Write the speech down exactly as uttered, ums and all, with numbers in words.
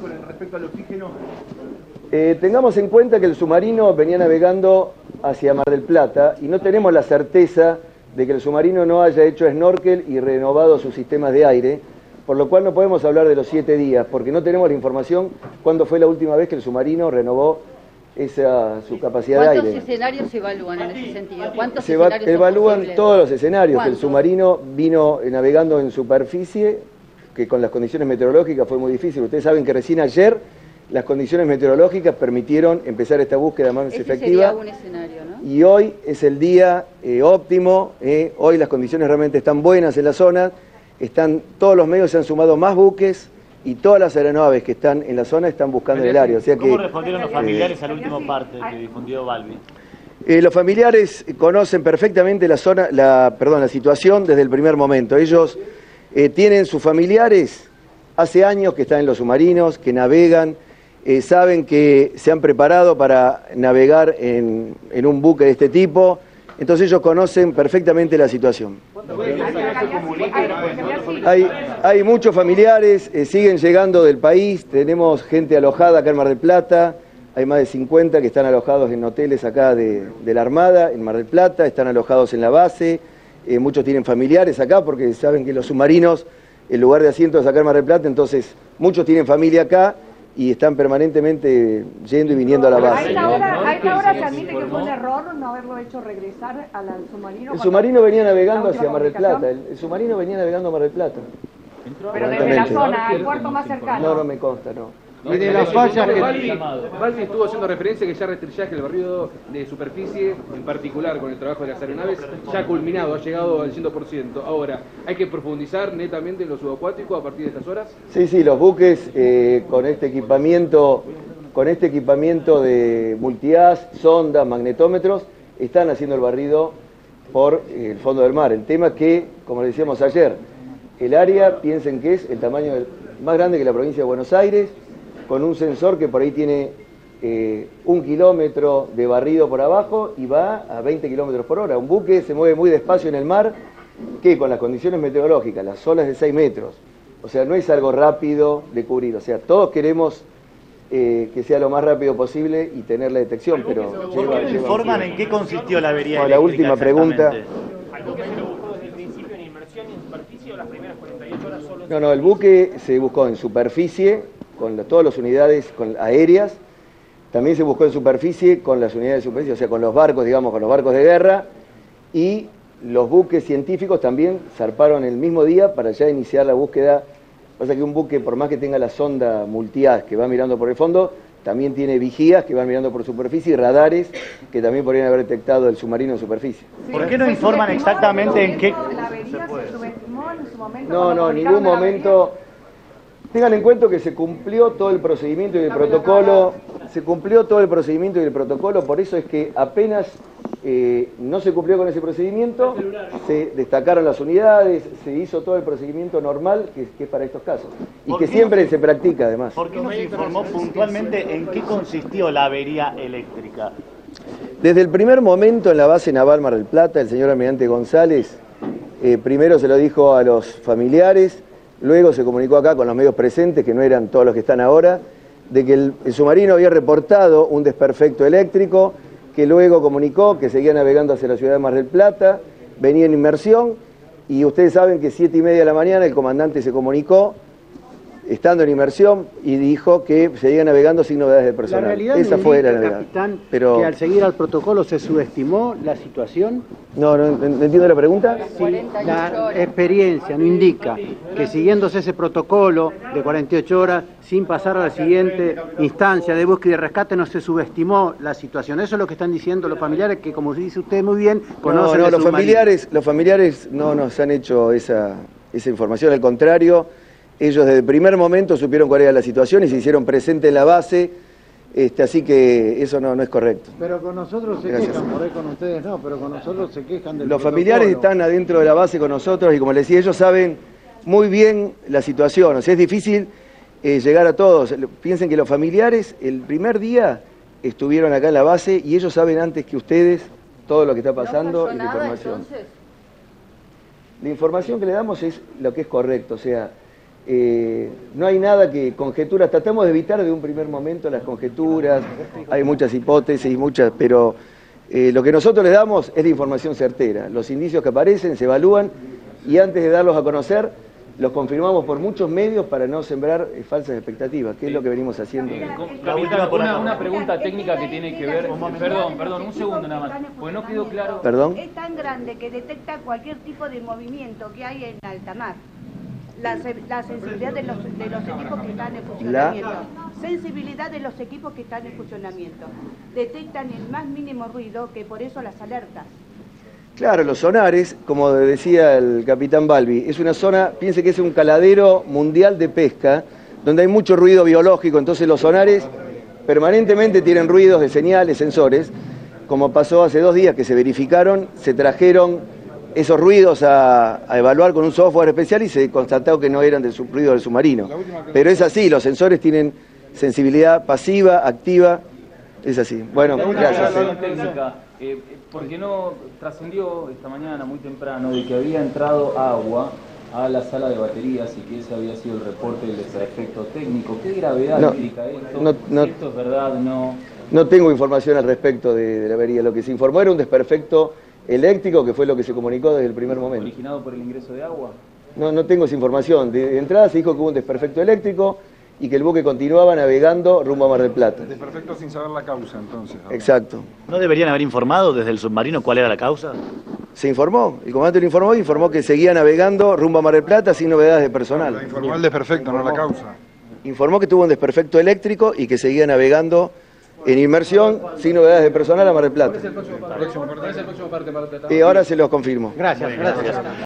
con respecto al oxígeno. Eh, tengamos en cuenta que el submarino venía navegando hacia Mar del Plata y no tenemos la certeza de que el submarino no haya hecho snorkel y renovado sus sistemas de aire, por lo cual no podemos hablar de los siete días, porque no tenemos la información cuándo fue la última vez que el submarino renovó esa, su capacidad de aire. ¿Cuántos escenarios se evalúan en ese sentido? ¿Cuántos se va, escenarios evalúan son todos los escenarios, que el ¿Cuántos? submarino vino navegando en superficie, que con las condiciones meteorológicas fue muy difícil. Ustedes saben que recién ayer las condiciones meteorológicas permitieron empezar esta búsqueda más Ese efectiva. sería un escenario, ¿no? Y hoy es el día eh, óptimo, eh, hoy las condiciones realmente están buenas en la zona, están, todos los medios se han sumado más buques y todas las aeronaves que están en la zona están buscando en el área. O sea ¿Cómo que, respondieron los familiares eh, a la última parte que difundió Balbi? Eh, los familiares conocen perfectamente la zona, la, perdón, la situación desde el primer momento. Ellos eh, tienen sus familiares hace años que están en los submarinos, que navegan, eh, saben que se han preparado para navegar en, en un buque de este tipo, entonces ellos conocen perfectamente la situación. Hay, hay muchos familiares, eh, siguen llegando del país, tenemos gente alojada acá en Mar del Plata, hay más de cincuenta que están alojados en hoteles acá de, de la Armada, en Mar del Plata, están alojados en la base, eh, muchos tienen familiares acá porque saben que los submarinos, el lugar de asiento es acá en Mar del Plata, entonces muchos tienen familia acá y están permanentemente yendo y viniendo a la base. ¿A esta hora, a esta hora se admite que fue un error no haberlo hecho regresar al, al submarino? El submarino venía navegando hacia Mar del Plata, el, el submarino venía navegando a Mar del Plata. Pero desde la zona, al puerto más cercano. No, no me consta, no. Y de las fallas que Balbi, Balbi estuvo haciendo referencia que ya restringaje el barrido de superficie, en particular con el trabajo de las aeronaves, ya ha culminado, ha llegado al cien por ciento. Ahora, ¿hay que profundizar netamente en lo subacuático a partir de estas horas? Sí, sí, los buques eh, con este equipamiento, con este equipamiento de multiaz, sondas, magnetómetros, están haciendo el barrido por eh, el fondo del mar. El tema es que, como le decíamos ayer, el área, piensen que es el tamaño del, más grande que la provincia de Buenos Aires, con un sensor que por ahí tiene eh, un kilómetro de barrido por abajo y va a veinte kilómetros por hora. Un buque se mueve muy despacio en el mar, que con las condiciones meteorológicas, las olas de seis metros, o sea, no es algo rápido de cubrir. O sea, todos queremos eh, que sea lo más rápido posible y tener la detección, pero... ¿Por qué no informan en qué consistió la avería no, la última pregunta. No, no, el buque se buscó en superficie, con la, todas las unidades con, aéreas, también se buscó en superficie con las unidades de superficie, o sea, con los barcos, digamos, con los barcos de guerra, y los buques científicos también zarparon el mismo día para ya iniciar la búsqueda. Pasa que un buque, por más que tenga la sonda multiaz que va mirando por el fondo, también tiene vigías que van mirando por superficie y radares que también podrían haber detectado el submarino en superficie. ¿Por qué no informan exactamente en qué...? ¿La avería se subestimó en su momento? No, no, en ningún momento... Tengan en cuenta que se cumplió todo el procedimiento y el protocolo, se cumplió todo el procedimiento y el protocolo, por eso es que apenas eh, no se cumplió con ese procedimiento, se destacaron las unidades, se hizo todo el procedimiento normal que, que es para estos casos, y que siempre se practica además. ¿Por qué no se informó puntualmente en qué consistió la avería eléctrica? Desde el primer momento en la base naval Mar del Plata, el señor almirante González, eh, primero se lo dijo a los familiares, luego se comunicó acá con los medios presentes, que no eran todos los que están ahora, de que el, el submarino había reportado un desperfecto eléctrico, que luego comunicó que seguía navegando hacia la ciudad de Mar del Plata, venía en inmersión, y ustedes saben que siete y media de la mañana el comandante se comunicó, estando en inmersión, y dijo que seguía navegando sin novedades de personal. La realidad Esa fue la novedad. Capitán, Pero... que al seguir al protocolo se subestimó la situación. No, no, no entiendo la pregunta. Sí, la experiencia no indica que siguiéndose ese protocolo de cuarenta y ocho horas, sin pasar a la siguiente instancia de búsqueda y rescate, no se subestimó la situación. Eso es lo que están diciendo los familiares, que como dice usted muy bien, conocen no, no, el los submarino. familiares, los familiares no nos han hecho esa, esa información, al contrario, ellos desde el primer momento supieron cuál era la situación y se hicieron presentes en la base, este, así que eso no, no es correcto. Pero con nosotros se Gracias. quejan, por ahí con ustedes no, pero con nosotros se quejan del Los protocolo. familiares están adentro de la base con nosotros y como les decía, ellos saben muy bien la situación, o sea, es difícil eh, llegar a todos. Piensen que los familiares el primer día estuvieron acá en la base y ellos saben antes que ustedes todo lo que está pasando y la información. La información que le damos es lo que es correcto, o sea, Eh, no hay nada que conjeturas, tratamos de evitar de un primer momento las conjeturas, hay muchas hipótesis, muchas, pero eh, lo que nosotros les damos es la información certera. Los indicios que aparecen se evalúan y antes de darlos a conocer, los confirmamos por muchos medios para no sembrar eh, falsas expectativas, que es lo que venimos haciendo. Eh, Capitán, una, una pregunta técnica que tiene que ver... Perdón, perdón, un segundo nada más, porque no quedó claro... ¿Perdón? Es tan grande que detecta cualquier tipo de movimiento que hay en alta mar. La, la sensibilidad de los, de los equipos que están en funcionamiento. La... Sensibilidad de los equipos que están en funcionamiento. Detectan el más mínimo ruido, que por eso las alertas. Claro, los sonares, como decía el capitán Balbi, es una zona, piense que es un caladero mundial de pesca, donde hay mucho ruido biológico, entonces los sonares permanentemente tienen ruidos de señales, sensores, como pasó hace dos días que se verificaron, se trajeron esos ruidos a, a evaluar con un software especial y se constató que no eran del ruido del submarino. Pero es así, los sensores tienen sensibilidad pasiva, activa, es así. Bueno, gracias. Técnica, eh, porque no trascendió esta mañana muy temprano de que había entrado agua a la sala de baterías y que ese había sido el reporte del desperfecto técnico. ¿Qué gravedad no, implica esto? No, no, ¿Esto es verdad? No. No tengo información al respecto de, de la avería. Lo que se informó era un desperfecto eléctrico, que fue lo que se comunicó desde el primer momento. ¿Originado por el ingreso de agua? No, no tengo esa información. De, de entrada se dijo que hubo un desperfecto eléctrico y que el buque continuaba navegando rumbo a Mar del Plata. Desperfecto sin saber la causa, entonces. ¿No? Exacto. ¿No deberían haber informado desde el submarino cuál era la causa? Se informó, el comandante lo informó y informó que seguía navegando rumbo a Mar del Plata sin novedades de personal. La informó el desperfecto, no la causa. Informó que tuvo un desperfecto eléctrico y que seguía navegando en inmersión, sin novedades de personal, a Mar del Plata. ¿Cuál es el próximo parte? ¿Cuál es el próximo parte, Mar del Plata? Y ahora se los confirmo. Gracias, gracias.